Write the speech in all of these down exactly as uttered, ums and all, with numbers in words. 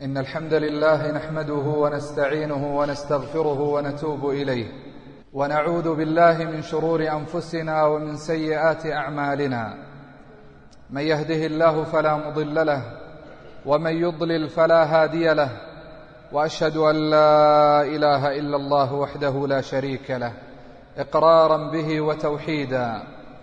إن الحمد لله نحمده ونستعينه ونستغفره ونتوب إليه، ونعوذ بالله من شرور أنفسنا ومن سيئات أعمالنا. من يهده الله فلا مضل له، ومن يضلل فلا هادي له، وأشهد أن لا إله إلا الله وحده لا شريك له إقرارا به وتوحيدا،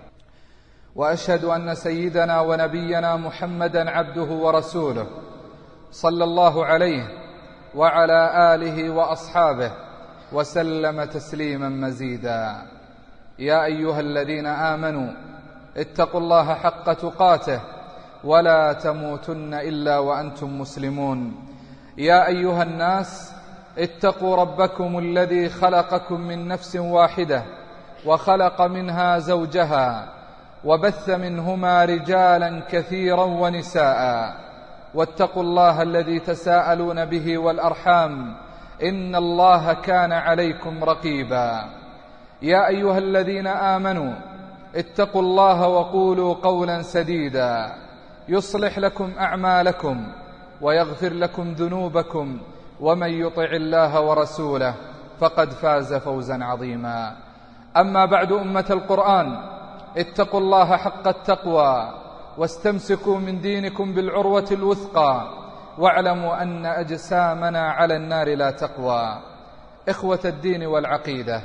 وأشهد أن سيدنا ونبينا محمدا عبده ورسوله صلى الله عليه وعلى آله وأصحابه وسلم تسليما مزيدا. يا أيها الذين آمنوا اتقوا الله حق تقاته ولا تموتن إلا وأنتم مسلمون. يا أيها الناس اتقوا ربكم الذي خلقكم من نفس واحدة وخلق منها زوجها وبث منهما رجالا كثيرا ونساء، واتقوا الله الذي تساءلون به والأرحام إن الله كان عليكم رقيبا. يا أيها الذين آمنوا اتقوا الله وقولوا قولا سديدا يصلح لكم أعمالكم ويغفر لكم ذنوبكم، ومن يطع الله ورسوله فقد فاز فوزا عظيما. أما بعد، أمة القرآن، اتقوا الله حق التقوى واستمسكوا من دينكم بالعروة الوثقى، واعلموا أن أجسامنا على النار لا تقوى. إخوة الدين والعقيدة،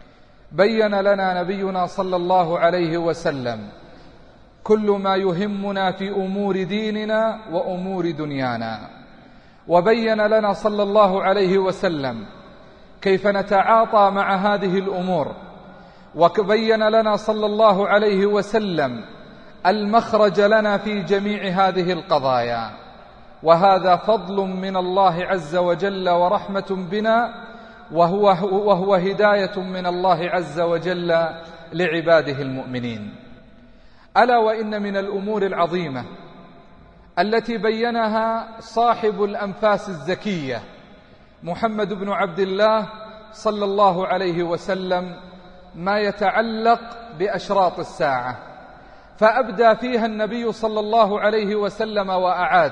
بين لنا نبينا صلى الله عليه وسلم كل ما يهمنا في أمور ديننا وأمور دنيانا، وبين لنا صلى الله عليه وسلم كيف نتعاطى مع هذه الأمور، وبين لنا صلى الله عليه وسلم المخرج لنا في جميع هذه القضايا. وهذا فضل من الله عز وجل ورحمة بنا، وهو, وهو هداية من الله عز وجل لعباده المؤمنين. ألا وإن من الأمور العظيمة التي بينها صاحب الأنفاس الزكية محمد بن عبد الله صلى الله عليه وسلم ما يتعلق بأشراط الساعة، فأبدى فيها النبي صلى الله عليه وسلم وأعاد،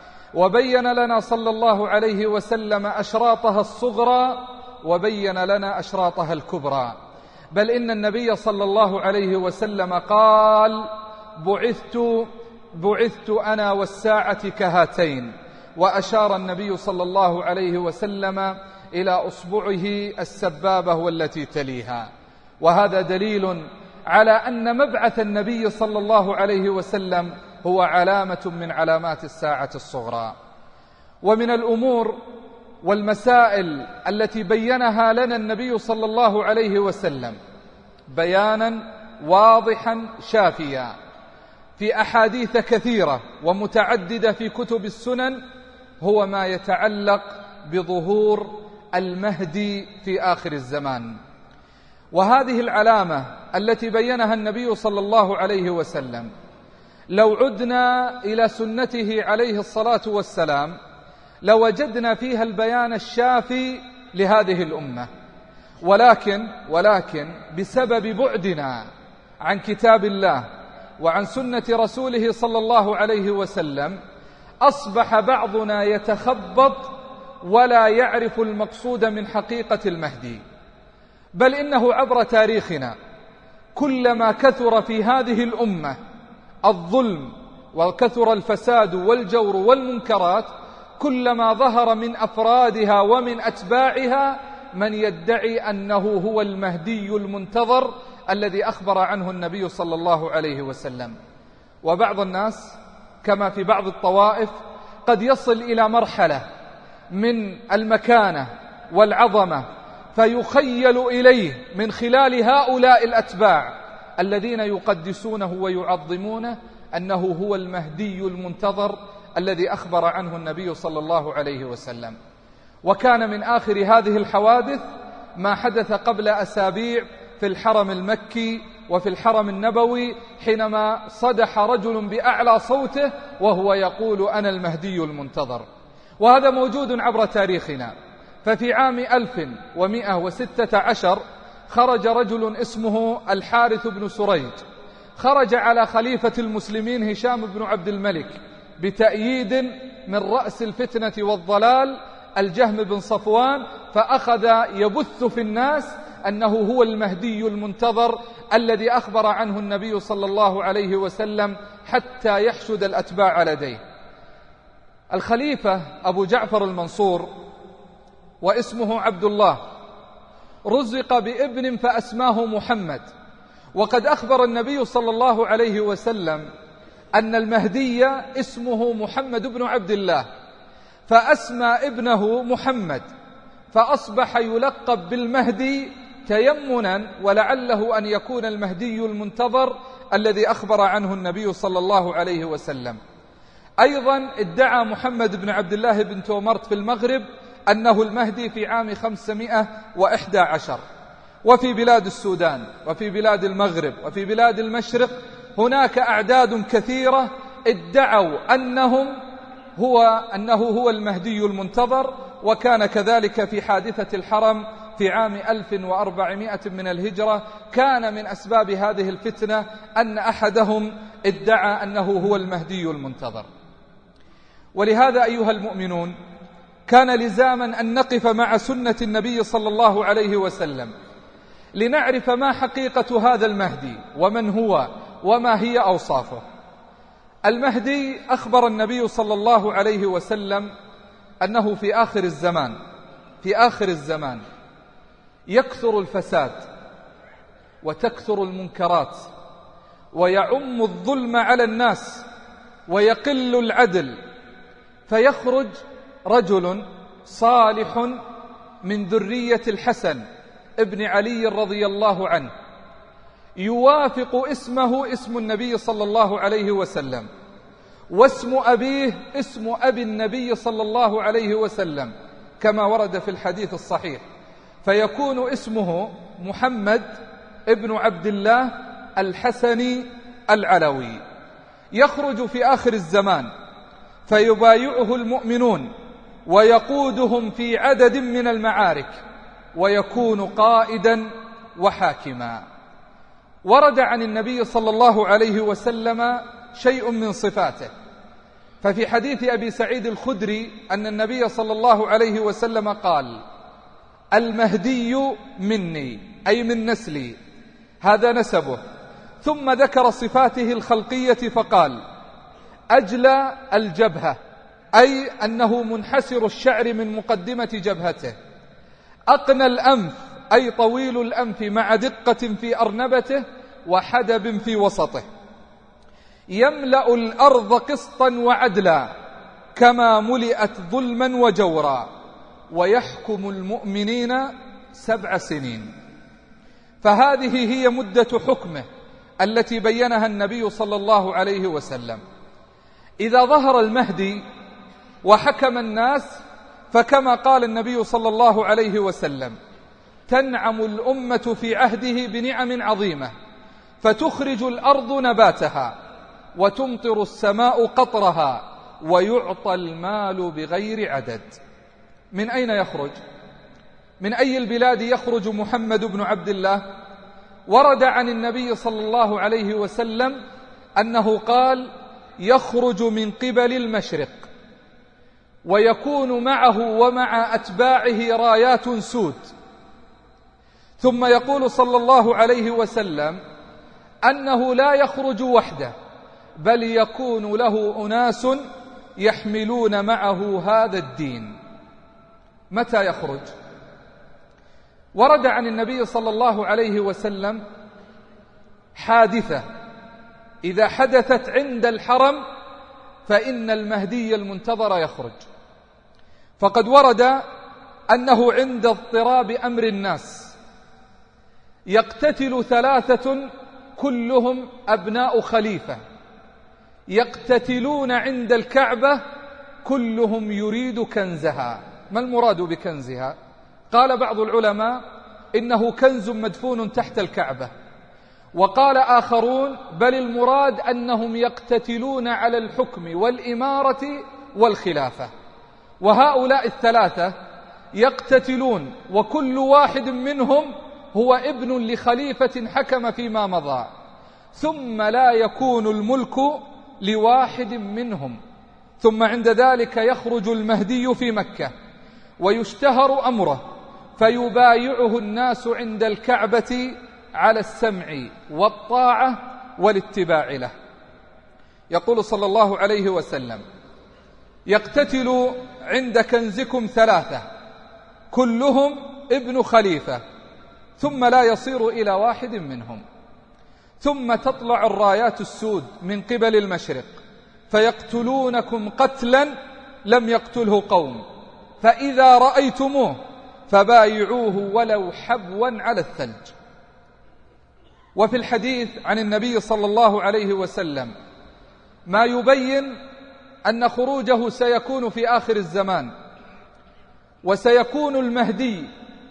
وبين لنا صلى الله عليه وسلم أشراطها الصغرى وبين لنا أشراطها الكبرى. بل إن النبي صلى الله عليه وسلم قال: بعثت بعثت أنا والساعة كهاتين، وأشار النبي صلى الله عليه وسلم إلى أصبعه السبابة والتي تليها. وهذا دليل على أن مبعث النبي صلى الله عليه وسلم هو علامة من علامات الساعة الصغرى. ومن الأمور والمسائل التي بينها لنا النبي صلى الله عليه وسلم بيانا واضحا شافيا في أحاديث كثيرة ومتعددة في كتب السنن هو ما يتعلق بظهور المهدي في آخر الزمان. وهذه العلامة التي بينها النبي صلى الله عليه وسلم لو عدنا إلى سنته عليه الصلاة والسلام لوجدنا فيها البيان الشافي لهذه الأمة، ولكن ولكن بسبب بعدنا عن كتاب الله وعن سنة رسوله صلى الله عليه وسلم أصبح بعضنا يتخبط ولا يعرف المقصود من حقيقة المهدي. بل إنه عبر تاريخنا كلما كثر في هذه الأمة الظلم وكثر الفساد والجور والمنكرات، كلما ظهر من أفرادها ومن أتباعها من يدعي أنه هو المهدي المنتظر الذي أخبر عنه النبي صلى الله عليه وسلم. وبعض الناس كما في بعض الطوائف قد يصل إلى مرحلة من المكانة والعظمة فيخيل إليه من خلال هؤلاء الأتباع الذين يقدسونه ويعظمونه أنه هو المهدي المنتظر الذي أخبر عنه النبي صلى الله عليه وسلم. وكان من آخر هذه الحوادث ما حدث قبل أسابيع في الحرم المكي وفي الحرم النبوي، حينما صدح رجل بأعلى صوته وهو يقول: أنا المهدي المنتظر. وهذا موجود عبر تاريخنا. ففي عام ألف ومئة وستة عشر خرج رجل اسمه الحارث بن سريج، خرج على خليفة المسلمين هشام بن عبد الملك بتأييد من رأس الفتنة والضلال الجهم بن صفوان، فأخذ يبث في الناس أنه هو المهدي المنتظر الذي أخبر عنه النبي صلى الله عليه وسلم حتى يحشد الأتباع لديه. الخليفة أبو جعفر المنصور واسمه عبد الله رزق بابن فأسماه محمد، وقد أخبر النبي صلى الله عليه وسلم أن المهدي اسمه محمد بن عبد الله، فأسمى ابنه محمد، فأصبح يلقب بالمهدي تيمنا ولعله أن يكون المهدي المنتظر الذي أخبر عنه النبي صلى الله عليه وسلم. أيضا ادعى محمد بن عبد الله بن تومرت في المغرب أنه المهدي في عام خمسمائة وإحدى عشر. وفي بلاد السودان وفي بلاد المغرب وفي بلاد المشرق هناك أعداد كثيرة ادعوا أنهم هو أنه هو المهدي المنتظر. وكان كذلك في حادثة الحرم في عام ألف وأربعمائة من الهجرة، كان من أسباب هذه الفتنة أن أحدهم ادعى أنه هو المهدي المنتظر. ولهذا أيها المؤمنون كان لزاما أن نقف مع سنة النبي صلى الله عليه وسلم لنعرف ما حقيقة هذا المهدي ومن هو وما هي أوصافه. المهدي أخبر النبي صلى الله عليه وسلم أنه في آخر الزمان في آخر الزمان يكثر الفساد وتكثر المنكرات ويعم الظلم على الناس ويقل العدل، فيخرج رجل صالح من ذرية الحسن ابن علي رضي الله عنه يوافق اسمه اسم النبي صلى الله عليه وسلم، واسم أبيه اسم أبي النبي صلى الله عليه وسلم كما ورد في الحديث الصحيح، فيكون اسمه محمد ابن عبد الله الحسني العلوي. يخرج في آخر الزمان فيبايعه المؤمنون ويقودهم في عدد من المعارك ويكون قائدا وحاكما. ورد عن النبي صلى الله عليه وسلم شيء من صفاته، ففي حديث أبي سعيد الخدري أن النبي صلى الله عليه وسلم قال: المهدي مني، أي من نسلي، هذا نسبه. ثم ذكر صفاته الخلقية فقال: أجلى الجبهة، أي أنه منحسر الشعر من مقدمة جبهته، أقنى الأنف، أي طويل الأنف مع دقة في أرنبته وحدب في وسطه، يملأ الأرض قسطا وعدلا كما ملئت ظلما وجورا، ويحكم المؤمنين سبع سنين. فهذه هي مدة حكمه التي بينها النبي صلى الله عليه وسلم. إذا ظهر المهدي وحكم الناس فكما قال النبي صلى الله عليه وسلم: تنعم الأمة في عهده بنعم عظيمة، فتخرج الأرض نباتها وتمطر السماء قطرها ويعطى المال بغير عدد. من أين يخرج؟ من أي البلاد يخرج محمد بن عبد الله؟ ورد عن النبي صلى الله عليه وسلم أنه قال: يخرج من قبل المشرق، ويكون معه ومع أتباعه رايات سود. ثم يقول صلى الله عليه وسلم أنه لا يخرج وحده، بل يكون له أناس يحملون معه هذا الدين. متى يخرج؟ ورد عن النبي صلى الله عليه وسلم حادثة إذا حدثت عند الحرم فإن المهدي المنتظر يخرج. فقد ورد أنه عند اضطراب أمر الناس يقتتل ثلاثة كلهم أبناء خليفة، يقتتلون عند الكعبة كلهم يريد كنزها. ما المراد بكنزها؟ قال بعض العلماء إنه كنز مدفون تحت الكعبة، وقال آخرون بل المراد أنهم يقتتلون على الحكم والإمارة والخلافة. وهؤلاء الثلاثة يقتتلون وكل واحد منهم هو ابن لخليفة حكم فيما مضى، ثم لا يكون الملك لواحد منهم ثم عند ذلك يخرج المهدي في مكة ويشتهر أمره فيبايعه الناس عند الكعبة على السمع والطاعة والاتباع له. يقول صلى الله عليه وسلم: يقتتل عند كنزكم ثلاثة كلهم ابن خليفة ثم لا يصير إلى واحد منهم، ثم تطلع الرايات السود من قبل المشرق فيقتلونكم قتلا لم يقتله قوم، فإذا رأيتموه فبايعوه ولو حبوا على الثلج. وفي الحديث عن النبي صلى الله عليه وسلم ما يبين أن خروجه سيكون في آخر الزمان، وسيكون المهدي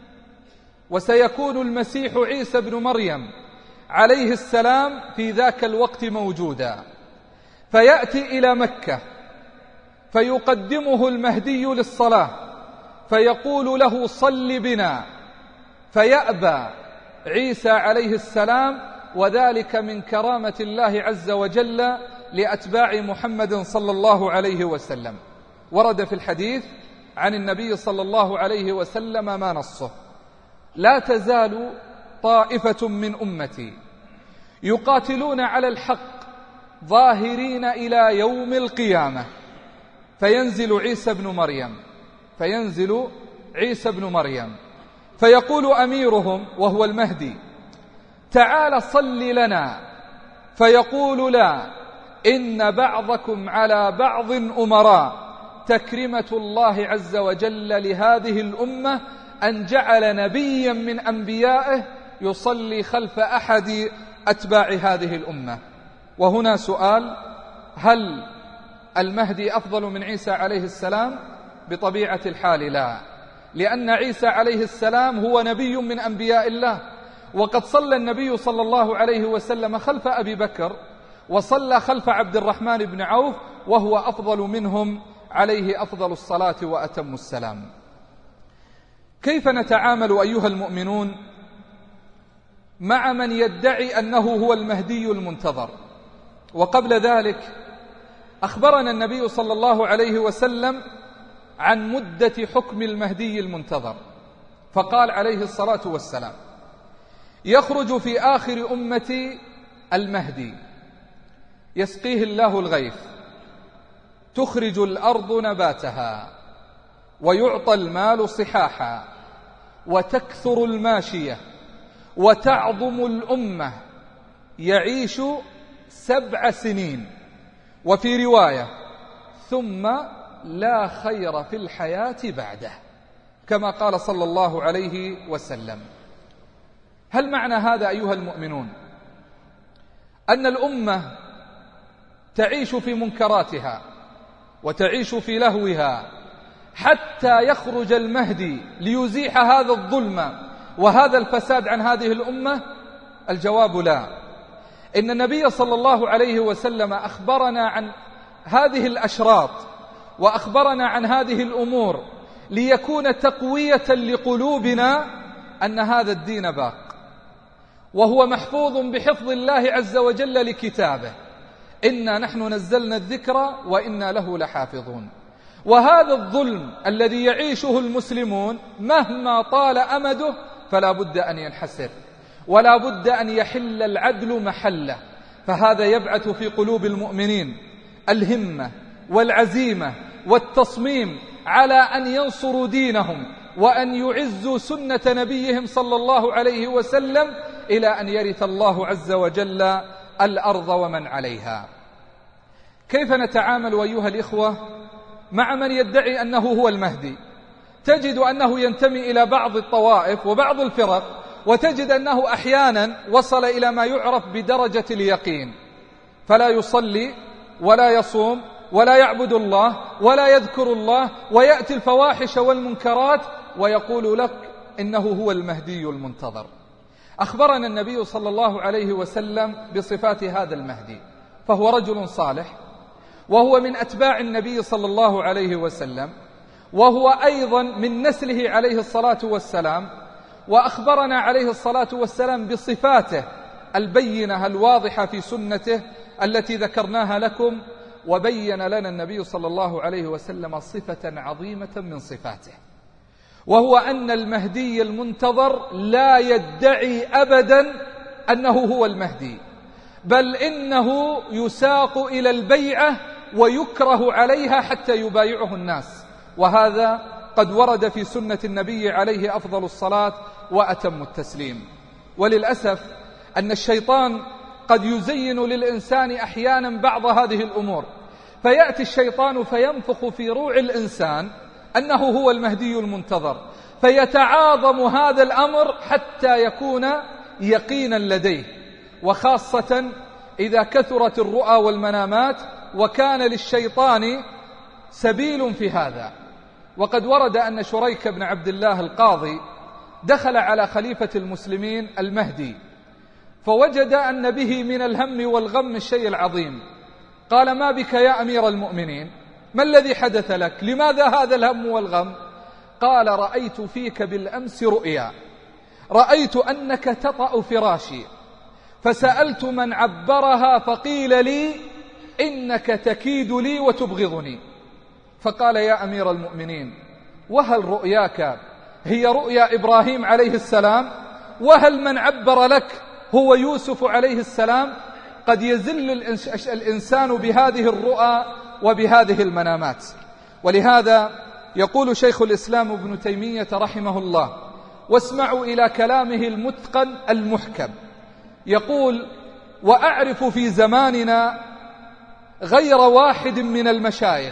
وسيكون المسيح عيسى بن مريم عليه السلام في ذاك الوقت موجودا، فيأتي إلى مكة فيقدمه المهدي للصلاة فيقول له: صل بنا، فيأبى عيسى عليه السلام، وذلك من كرامة الله عز وجل لأتباع محمد صلى الله عليه وسلم. ورد في الحديث عن النبي صلى الله عليه وسلم ما نصه: لا تزال طائفة من أمتي يقاتلون على الحق ظاهرين إلى يوم القيامة، فينزل عيسى بن مريم فينزل عيسى بن مريم فيقول أميرهم وهو المهدي: تعال صل لنا، فيقول: لا، إن بعضكم على بعض أمراء، تكرمة الله عز وجل لهذه الأمة أن جعل نبيا من أنبيائه يصلي خلف أحد أتباع هذه الأمة. وهنا سؤال: هل المهدي أفضل من عيسى عليه السلام؟ بطبيعة الحال لا، لأن عيسى عليه السلام هو نبي من أنبياء الله، وقد صلى النبي صلى الله عليه وسلم خلف أبي بكر وصلى خلف عبد الرحمن بن عوف، وهو أفضل منهم عليه أفضل الصلاة وأتم السلام. كيف نتعامل أيها المؤمنون مع من يدعي أنه هو المهدي المنتظر؟ وقبل ذلك أخبرنا النبي صلى الله عليه وسلم عن مدة حكم المهدي المنتظر، فقال عليه الصلاة والسلام: يخرج في آخر أمتي المهدي يسقيه الله الغيث، تخرج الأرض نباتها، ويعطى المال صحاحا، وتكثر الماشية، وتعظم الأمة، يعيش سبع سنين. وفي رواية: ثم لا خير في الحياة بعده، كما قال صلى الله عليه وسلم. هل معنى هذا أيها المؤمنون أن الأمة تعيش في منكراتها وتعيش في لهوها حتى يخرج المهدي ليزيح هذا الظلم وهذا الفساد عن هذه الأمة؟ الجواب لا. إن النبي صلى الله عليه وسلم أخبرنا عن هذه الأشراط وأخبرنا عن هذه الأمور ليكون تقوية لقلوبنا أن هذا الدين باق، وهو محفوظ بحفظ الله عز وجل لكتابه: إنا نحن نزلنا الذكر وإنا له لحافظون. وهذا الظلم الذي يعيشه المسلمون مهما طال أمده فلا بد أن ينحسر، ولا بد أن يحل العدل محله. فهذا يبعث في قلوب المؤمنين الهمة والعزيمة والتصميم على أن ينصروا دينهم وأن يعزوا سنة نبيهم صلى الله عليه وسلم إلى أن يرث الله عز وجل الأرض ومن عليها. كيف نتعامل أيها الإخوة مع من يدعي أنه هو المهدي؟ تجد أنه ينتمي إلى بعض الطوائف وبعض الفرق، وتجد أنه أحيانا وصل إلى ما يعرف بدرجة اليقين، فلا يصلي ولا يصوم ولا يعبد الله ولا يذكر الله، ويأتي الفواحش والمنكرات ويقول لك إنه هو المهدي المنتظر. أخبرنا النبي صلى الله عليه وسلم بصفات هذا المهدي، فهو رجل صالح، وهو من أتباع النبي صلى الله عليه وسلم، وهو أيضا من نسله عليه الصلاة والسلام. وأخبرنا عليه الصلاة والسلام بصفاته البينة الواضحة في سنته التي ذكرناها لكم، وبين لنا النبي صلى الله عليه وسلم صفة عظيمة من صفاته، وهو أن المهدي المنتظر لا يدعي أبدا أنه هو المهدي، بل إنه يساق إلى البيعة ويكره عليها حتى يبايعه الناس، وهذا قد ورد في سنة النبي عليه أفضل الصلاة وأتم التسليم. وللأسف أن الشيطان قد يزين للإنسان أحيانا بعض هذه الأمور، فيأتي الشيطان فينفخ في روع الإنسان أنه هو المهدي المنتظر، فيتعاظم هذا الأمر حتى يكون يقينا لديه، وخاصة إذا كثرت الرؤى والمنامات، وكان للشيطان سبيل في هذا. وقد ورد أن شريك بن عبد الله القاضي دخل على خليفة المسلمين المهدي، فوجد أن به من الهم والغم الشيء العظيم. قال: ما بك يا أمير المؤمنين؟ ما الذي حدث لك؟ لماذا هذا الهم والغم؟ قال: رأيت فيك بالأمس رؤيا، رأيت أنك تطأ فراشي، فسألت من عبرها فقيل لي إنك تكيد لي وتبغضني. فقال: يا أمير المؤمنين، وهل رؤياك هي رؤيا إبراهيم عليه السلام؟ وهل من عبر لك هو يوسف عليه السلام؟ قد يزل الإنسان بهذه الرؤى وبهذه المنامات. ولهذا يقول شيخ الإسلام ابن تيمية رحمه الله، واسمعوا إلى كلامه المتقن المحكم، يقول: وأعرف في زماننا غير واحد من المشايخ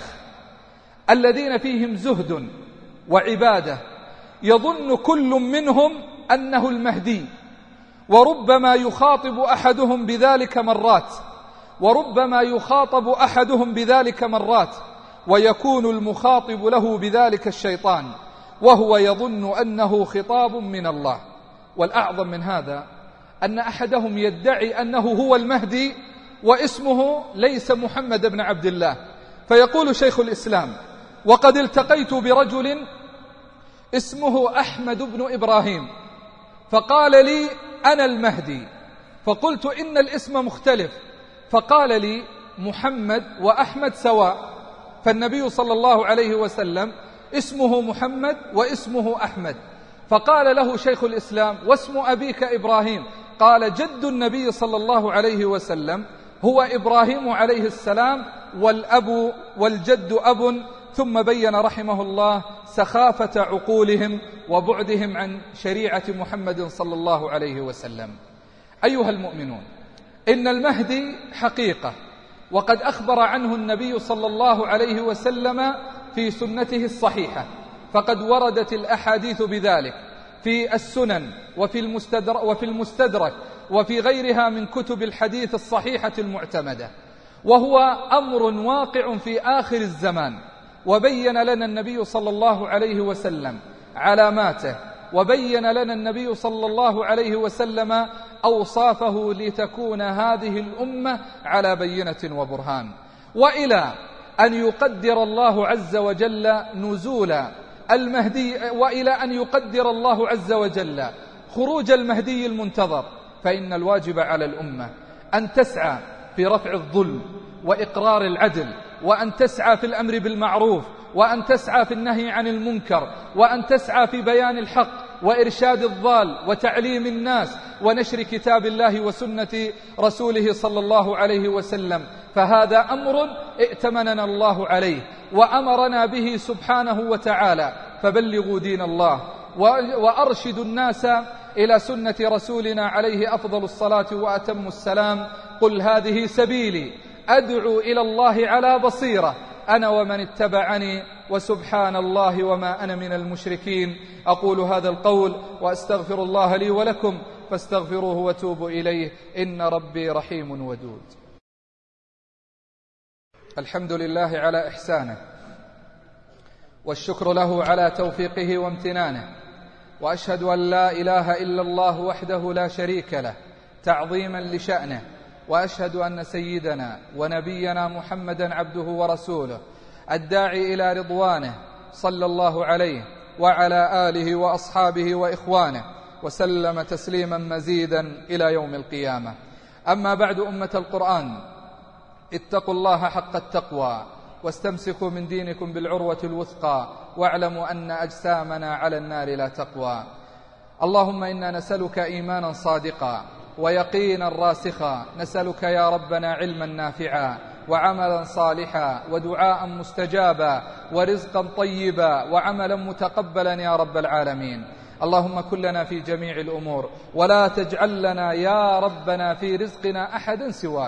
الذين فيهم زهد وعبادة يظن كل منهم أنه المهدي، وربما يخاطب أحدهم بذلك مرات وربما يخاطب أحدهم بذلك مرات ويكون المخاطب له بذلك الشيطان، وهو يظن أنه خطاب من الله. والأعظم من هذا أن أحدهم يدعي أنه هو المهدي واسمه ليس محمد بن عبد الله. فيقول شيخ الإسلام: وقد التقيت برجل اسمه أحمد بن إبراهيم، فقال لي أنا المهدي، فقلت إن الاسم مختلف، فقال لي محمد وأحمد سواء، فالنبي صلى الله عليه وسلم اسمه محمد واسمه أحمد. فقال له شيخ الإسلام: واسم أبيك إبراهيم؟ قال: جد النبي صلى الله عليه وسلم هو إبراهيم عليه السلام، والأب والجد أب. ثم بين رحمه الله سخافة عقولهم وبعدهم عن شريعة محمد صلى الله عليه وسلم. أيها المؤمنون، إن المهدي حقيقة، وقد أخبر عنه النبي صلى الله عليه وسلم في سنته الصحيحة، فقد وردت الأحاديث بذلك في السنن وفي المستدرك, وفي المستدرك وفي غيرها من كتب الحديث الصحيحة المعتمدة، وهو أمر واقع في آخر الزمان. وبين لنا النبي صلى الله عليه وسلم علاماته، وبين لنا النبي صلى الله عليه وسلم أوصافه لتكون هذه الأمة على بينة وبرهان. وإلى أن يقدر الله عز وجل نزول المهدي، وإلى أن يقدر الله عز وجل خروج المهدي المنتظر، فإن الواجب على الأمة أن تسعى في رفع الظلم وإقرار العدل، وأن تسعى في الأمر بالمعروف، وأن تسعى في النهي عن المنكر، وأن تسعى في بيان الحق وإرشاد الضال وتعليم الناس ونشر كتاب الله وسنة رسوله صلى الله عليه وسلم. فهذا أمر ائتمننا الله عليه وأمرنا به سبحانه وتعالى، فبلغوا دين الله وأرشدوا الناس إلى سنة رسولنا عليه أفضل الصلاة وأتم السلام. قل هذه سبيلي أدعو إلى الله على بصيرة أنا ومن اتبعني، وسبحان الله وما أنا من المشركين. أقول هذا القول وأستغفر الله لي ولكم، فاستغفروه وتوبوا إليه، إن ربي رحيم ودود. الحمد لله على إحسانه، والشكر له على توفيقه وامتنانه، وأشهد أن لا إله إلا الله وحده لا شريك له تعظيما لشأنه، وأشهد أن سيدنا ونبينا محمدا عبده ورسوله الداعي إلى رضوانه، صلى الله عليه وعلى آله وأصحابه وإخوانه وسلم تسليما مزيدا إلى يوم القيامة. أما بعد، أمة القرآن، اتقوا الله حق التقوى واستمسكوا من دينكم بالعروة الوثقى واعلموا أن أجسامنا على النار لا تقوى. اللهم إنا نسألك إيمانا صادقا ويقينا راسخا، نسألك يا ربنا علما نافعا وعملا صالحا ودعاء مستجابا ورزقا طيبا وعملا متقبلا يا رب العالمين. اللهم كن لنا في جميع الأمور ولا تجعل لنا يا ربنا في رزقنا أحدا سواك،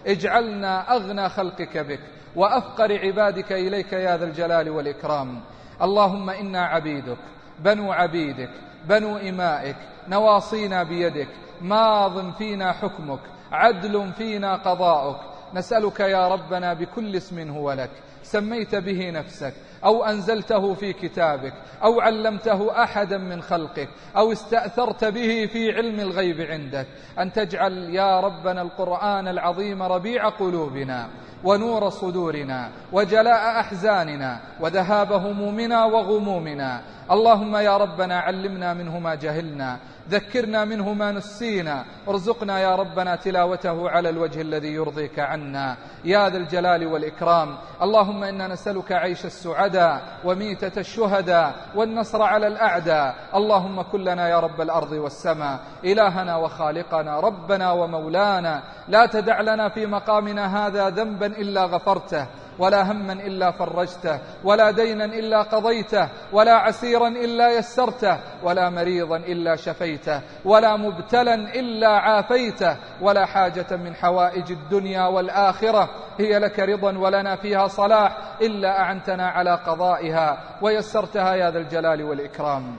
اجعلنا أغنى خلقك بك وأفقر عبادك إليك يا ذا الجلال والإكرام. اللهم إنا عبيدك بنو عبيدك بنو إمائك، نواصينا بيدك، ماض فينا حكمك، عدل فينا قضاؤك. نسألك يا ربنا بكل اسم هو لك سميت به نفسك أو أنزلته في كتابك أو علمته أحدا من خلقك أو استأثرت به في علم الغيب عندك، أن تجعل يا ربنا القرآن العظيم ربيع قلوبنا ونور صدورنا وجلاء أحزاننا وذهاب همومنا وغمومنا. اللهم يا ربنا علمنا منه ما جهلنا، ذكرنا منه ما نسينا، ارزقنا يا ربنا تلاوته على الوجه الذي يرضيك عنا يا ذا الجلال والإكرام. اللهم إنا نسألك عيش السعداء وميتة الشهداء والنصر على الأعداء. اللهم كن لنا يا رب الأرض والسماء إلهنا وخالقنا ربنا ومولانا، لا تدع لنا في مقامنا هذا ذنبا إلا غفرته ولا هما إلا فرجته ولا دينا إلا قضيته ولا عسيرا إلا يسرته ولا مريضا إلا شفيته ولا مبتلا إلا عافيته ولا حاجة من حوائج الدنيا والآخرة هي لك رضا ولنا فيها صلاح إلا أعنتنا على قضائها ويسرتها يا ذا الجلال والإكرام.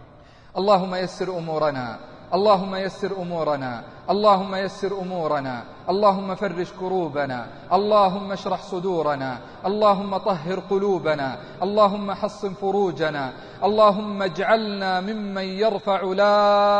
اللهم يسر أمورنا، اللهم يسر أمورنا، اللهم يسر أمورنا، اللهم فرج كروبنا، اللهم اشرح صدورنا، اللهم طهر قلوبنا، اللهم حصن فروجنا، اللهم اجعلنا ممن يرفع لا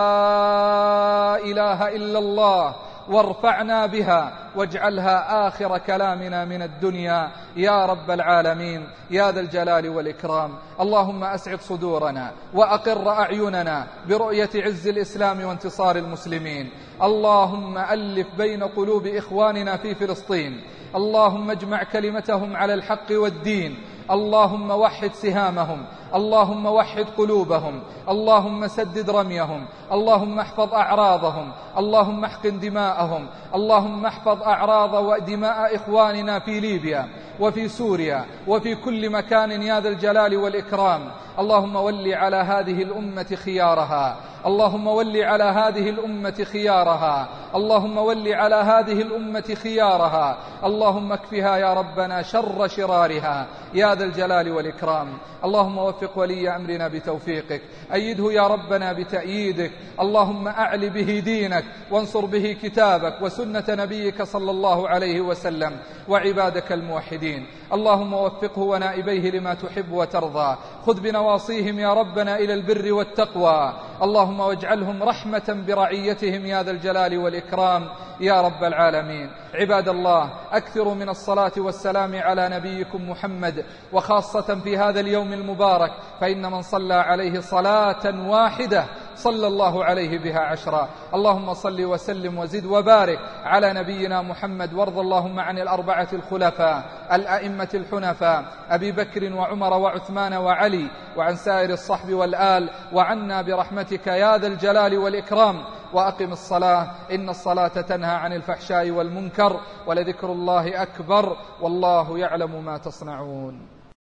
إله إلا الله وارفعنا بها واجعلها آخر كلامنا من الدنيا يا رب العالمين يا ذا الجلال والإكرام. اللهم أسعد صدورنا وأقر أعيننا برؤية عز الإسلام وانتصار المسلمين. اللهم ألف بين قلوب إخواننا في فلسطين، اللهم اجمع كلمتهم على الحق والدين، اللهم وحد سهامهم، اللهم وحد قلوبهم، اللهم سدد رميهم، اللهم احفظ أعراضهم، اللهم احقن دماءهم، اللهم احفظ أعراض ودماء إخواننا في ليبيا وفي سوريا وفي كل مكان يا ذا الجلال والإكرام. اللهم ول على هذه الأمة خيارها، اللهم ول على هذه الأمة خيارها، اللهم ول على هذه الأمة خيارها، اللهم اكفها يا ربنا شر شرارها يا ذا الجلال والإكرام. اللهم وفق ولي أمرنا بتوفيقك، أيده يا ربنا بتأييدك، اللهم أعل به دينك وانصر به كتابك وسنة نبيك صلى الله عليه وسلم وعبادك الموحدين. اللهم وفقه ونائبيه لما تحب وترضى، خذ بنواصيهم يا ربنا إلى البر والتقوى، اللهم واجعلهم رحمة برعيتهم يا ذا الجلال والإكرام يا رب العالمين. عباد الله، أكثروا من الصلاة والسلام على نبيكم محمد، وخاصة في هذا اليوم المبارك، فإن من صلى عليه صلاة واحدة صلى الله عليه بها عشرا. اللهم صل وسلم وزد وبارك على نبينا محمد، وارض اللهم عن الأربعة الخلفاء الأئمة الحنفاء أبي بكر وعمر وعثمان وعلي، وعن سائر الصحب والآل، وعنا برحمتك يا ذا الجلال والإكرام. وأقم الصلاة إن الصلاة تنهى عن الفحشاء والمنكر، ولذكر الله أكبر، والله يعلم ما تصنعون.